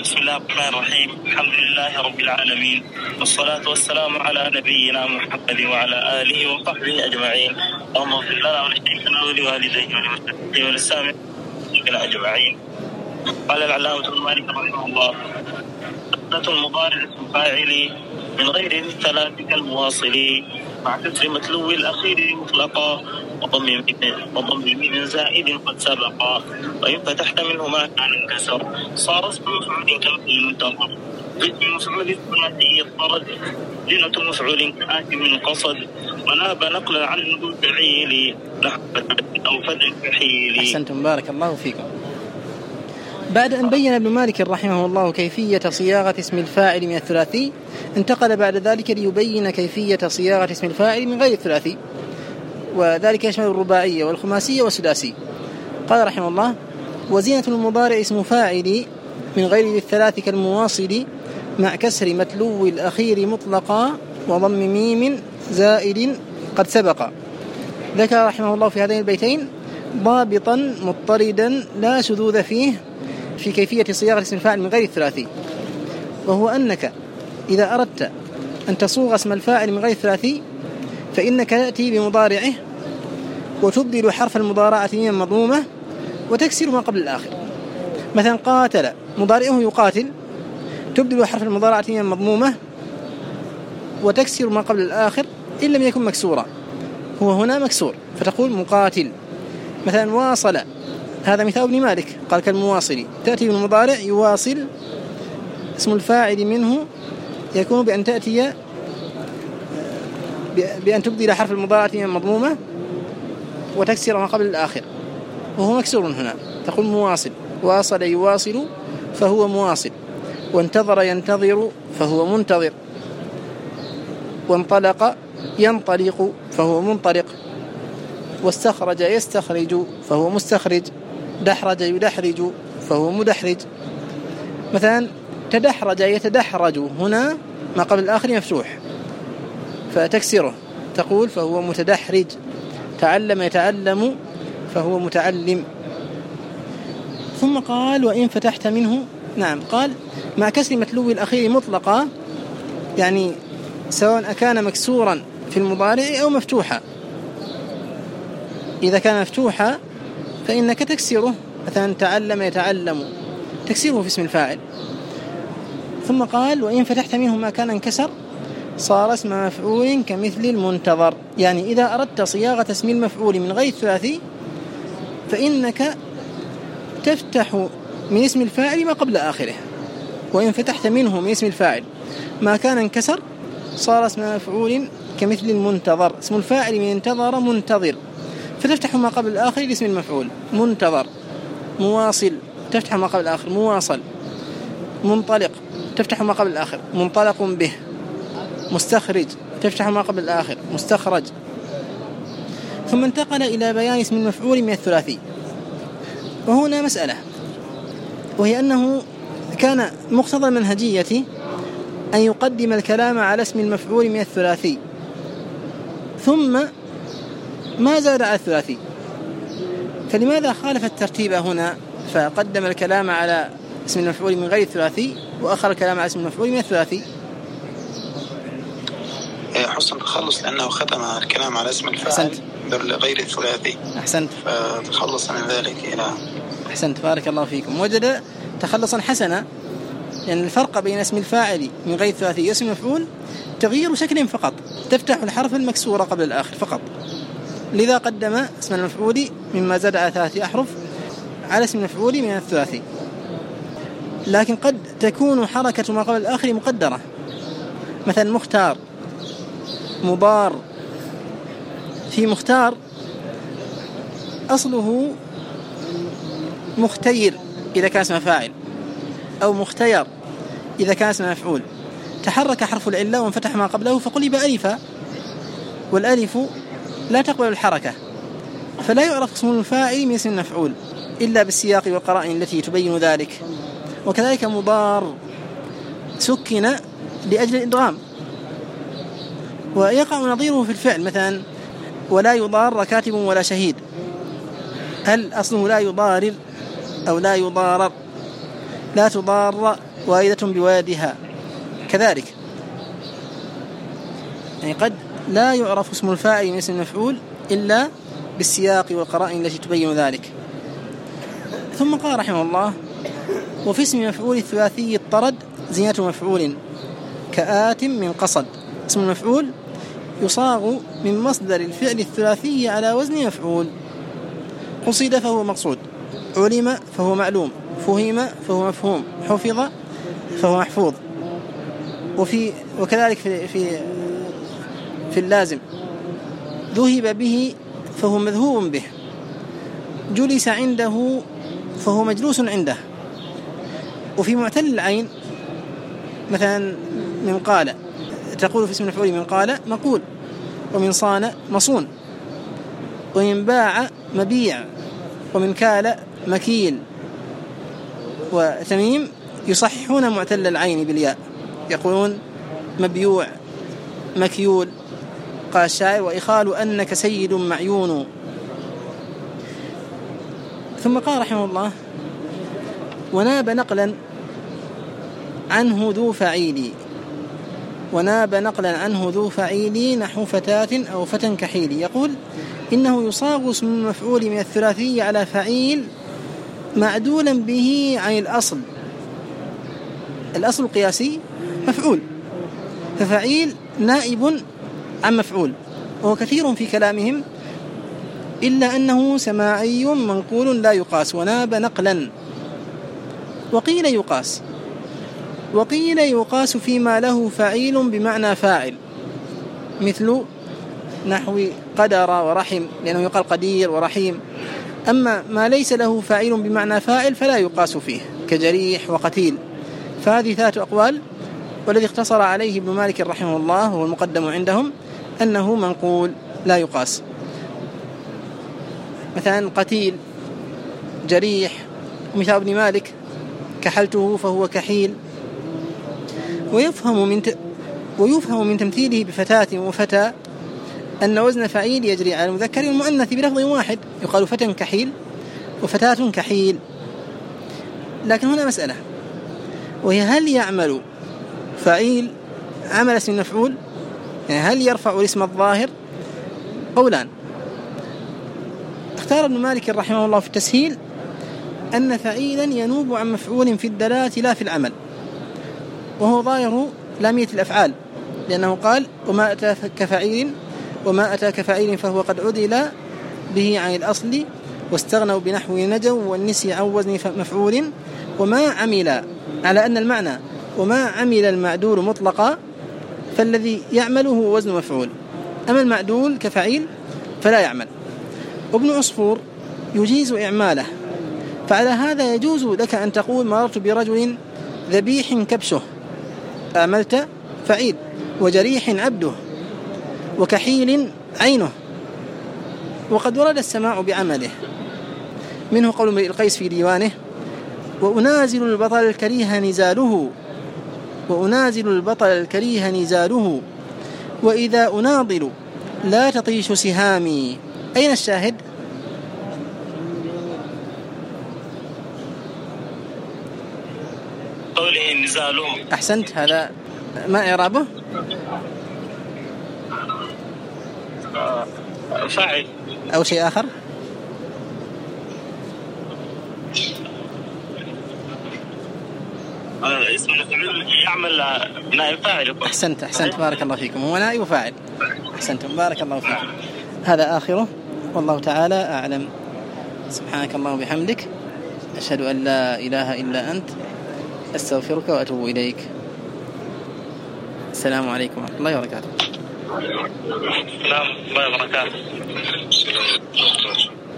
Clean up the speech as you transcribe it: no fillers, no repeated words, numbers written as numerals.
بسم الله الرحمن الرحيم. الحمد لله رب العالمين، والصلاة والسلام على نبينا محمد وعلى آله وصحبه أجمعين. اللهم اغفر لنا ولشيخنا ولوالديه وللسامعين أجمعين. قال العلامة ابن مالك رحمه الله: صفة المضارع اسم فاعل من غير الثلاث كالمواصل مع كسر متلو الأخير مطلقا وضم ميم زائد قد سبقا، وإن فتحت منه ما كان انكسر صار اسم مفعول كالمنتظر. اسم مفعول الثلاثي الطرد زينة مفعول كآت من قصد، وناب نقلا عن المفعيل نحو أو فتح كحيل. أحسنتم، بارك الله فيكم. بعد أن بين ابن مالك رحمه الله كيفية صياغة اسم الفاعل من الثلاثي، انتقل بعد ذلك ليبين كيفية صياغة اسم الفاعل من غير الثلاثي، وذلك يشمل الرباعية والخماسية والسداسي. قال رحمه الله: وزينة المضارع اسم فاعل من غير الثلاث كالمواصل مع كسر متلو الأخير مطلقا وضم ميم زائد قد سبق. ذكر رحمه الله في هذين البيتين ضابطا مضطردا لا شذوذ فيه في كيفية صياغة اسم الفاعل من غير الثلاثي، وهو أنك إذا أردت أن تصوغ اسم الفاعل من غير الثلاثي فإنك تأتي بمضارعه وتبدل حرف المضارعة من مضمومة وتكسر ما قبل الآخر. مثلا قاتل مضارعه يقاتل، تبدل حرف المضارعة من مضمومة وتكسر ما قبل الآخر إن لم يكن مكسورا، هو هنا مكسور فتقول مقاتل. مثلا واصل، هذا مثال ابن مالك قال كالمواصل، تأتي بالمضارع يواصل، اسم الفاعل منه يكون بأن تأتي بأن تبدل حرف المضارعة من مضمومة وتكسر ما قبل الآخر، وهو مكسور هنا، تقول مواصل. واصل يواصل فهو مواصل، وانتظر ينتظر فهو منتظر، وانطلق ينطلق فهو منطلق، واستخرج يستخرج فهو مستخرج، دحرج يدحرج فهو مدحرج. مثلا تدحرج يتدحرج، هنا ما قبل الآخر مفتوح فتكسره، تقول فهو متدحرج. تعلم يتعلم فهو متعلم. ثم قال وإن فتحت منه، نعم، قال مع كسر متلو الأخير مطلقا، يعني سواء أكان مكسورا في المضارع أو مفتوحا. إذا كان مفتوحا فإنك تكسره، مثلا تعلم يتعلم، تكسره في اسم الفاعل. ثم قال وإن فتحت منه ما كان انكسر صار اسم مفعول كمثل المنتظر، يعني إذا أردت صياغة اسم المفعول من غير الثلاثي فإنك تفتح من اسم الفاعل ما قبل آخره. وإن فتحت منه من اسم الفاعل ما كان انكسر صار اسم مفعول كمثل المنتظر. اسم الفاعل من انتظر منتظر، فتفتح ما قبل الآخر لاسم المفعول. منتظر. مواصل، تفتح ما قبل الآخر مواصل. منطلق، تفتح ما قبل الآخر منطلق به. مستخرج، تفتح ما قبل الآخر مستخرج. ثم انتقل إلى بيان اسم المفعول من الثلاثي، وهنا مسألة، وهي أنه كان مقتضى المنهجية أن يقدم الكلام على اسم المفعول من الثلاثي ثم ما زاد على الثلاثي، فلماذا خالف الترتيب هنا فقدم الكلام على اسم المفعول من غير الثلاثي وأخر الكلام على اسم المفعول من الثلاثي؟ حسن التخلص، لأنه ختم الكلام على اسم الفاعل غير الثلاثي. أحسنت، فتخلص من ذلك إلى أحسنت، بارك الله فيكم. وجد تخلصا حسنا، يعني الفرق بين اسم الفاعل من غير الثلاثي واسم المفعول تغيير شكل فقط، تفتح الحرف المكسور قبل الآخر فقط، لذا قدم اسم المفعول مما زاد على 3 أحرف على اسم المفعول من الثلاثي. لكن قد تكون حركة ما قبل الآخر مقدرة، مثلا مختار، مضار. في مختار أصله مختير إذا كان اسم فاعل، أو مختير إذا كان اسم مفعول، تحرك حرف العلة وانفتح ما قبله فقلب ألفا، والألف لا تقبل الحركة، فلا يعرف اسم الفاعل من اسم المفعول إلا بالسياق والقرائن التي تبين ذلك. وكذلك مضار سكن لأجل الإدغام، ويقع نظيره في الفعل، مثلا ولا يضار كاتب ولا شهيد، هل أصله لا يضارر أو لا يضارر؟ لا تضار والدة بوادها كذلك. يعني قد لا يعرف اسم الفاعل من اسم المفعول إلا بالسياق والقرائن التي تبين ذلك. ثم قال رحمه الله: وفي اسم مفعول الثلاثي الطرد زينة مفعول كآت من قصد. اسم المفعول يصاغ من مصدر الفعل الثلاثي على وزن مفعول. قصد فهو مقصود، علم فهو معلوم، فهم فهو مفهوم، حفظ فهو محفوظ. وكذلك في اللازم: ذهب به فهو مذهوب به، جلس عنده فهو مجلوس عنده. وفي معتل العين مثلا من قال، تقول في اسم المفعول من قال مقول، ومن صان مصون، ومن باع مبيع، ومن كال مكيل. وتميم يصححون معتل العين بالياء، يقولون مبيوع مكيول. قال الشاعر: وإخال أنك سيد معيون. ثم قال رحمه الله: وناب نقلا عنه ذو فعيل. وناب نقلا عنه ذو فعيل نحو فتاة أو فتى كحيل. يقول إنه يصاغ اسم المفعول من الثلاثي على فعيل معدولا به عن الأصل. الأصل القياسي مفعول، ففعيل نائب عن مفعول، وهو كثير في كلامهم، إلا أنه سماعي منقول لا يقاس. وناب نقلا. وقيل يقاس، وقيل يقاس فيما له فعيل بمعنى فاعل، مثل نحو قدر ورحم، لأنه يقال قدير ورحيم. أما ما ليس له فاعل بمعنى فاعل فلا يقاس فيه، كجريح وقتيل. فهذه 3 أقوال، والذي اختصر عليه ابن مالك رحمه الله هو المقدم عندهم، أنه منقول لا يقاس. مثلا قتيل، جريح. مثال ابن مالك: كحلته فهو كحيل. ويفهم من تمثيله بفتاة وفتى أن وزن فعيل يجري على المذكر والمؤنث بلفظ واحد، يقال فتى كحيل وفتاة كحيل. لكن هنا مسألة، وهي: هل يعمل فعيل عمل اسم المفعول؟ يعني هل يرفع الاسم الظاهر؟ قولان. اختار ابن مالك رحمه الله في التسهيل أن فعيلا ينوب عن مفعول في الدلالة لا في العمل، وهو ظاهر لامية الأفعال، لأنه قال: وما أتى كفعيل، وما أتى كفعيل فهو قد عدل به عن الأصل، واستغنوا بنحو نجوا والنسي عن وزن مفعول. وما عمل، على أن المعنى وما عمل المعدول مطلقا، فالذي يعمله وزن مفعول، أما المعدول كفعيل فلا يعمل. وابن عصفور يجيز إعماله، فعلى هذا يجوز لك أن تقول: مررت برجل ذبيح كبشه، أعملت فعيل. وجريح عبده، وكحيل عينه. وقد ورد السماع بعمله، منه قول امرئ القيس في ديوانه: وأنازل البطل الكريه نزاله، وأنازل البطل الكريه نزاله، وإذا أناضل لا تطيش سهامي. أين الشاهد؟ قوله نزاله. أحسنت. هذا ما إعرابه؟ فاعل أو شيء آخر؟ اسم المفعول يعمل نائب فاعل. أحسنت بارك الله فيكم، هو نائب فاعل. أحسنتم بارك الله فيكم. هذا آخره، والله تعالى أعلم. سبحانك اللهم وبحمدك، أشهد أن لا إله إلا أنت، أستغفرك وأتوب إليك. السلام عليكم ورحمة الله وبركاته. السلام عليكم ورحمة الله وبركاته.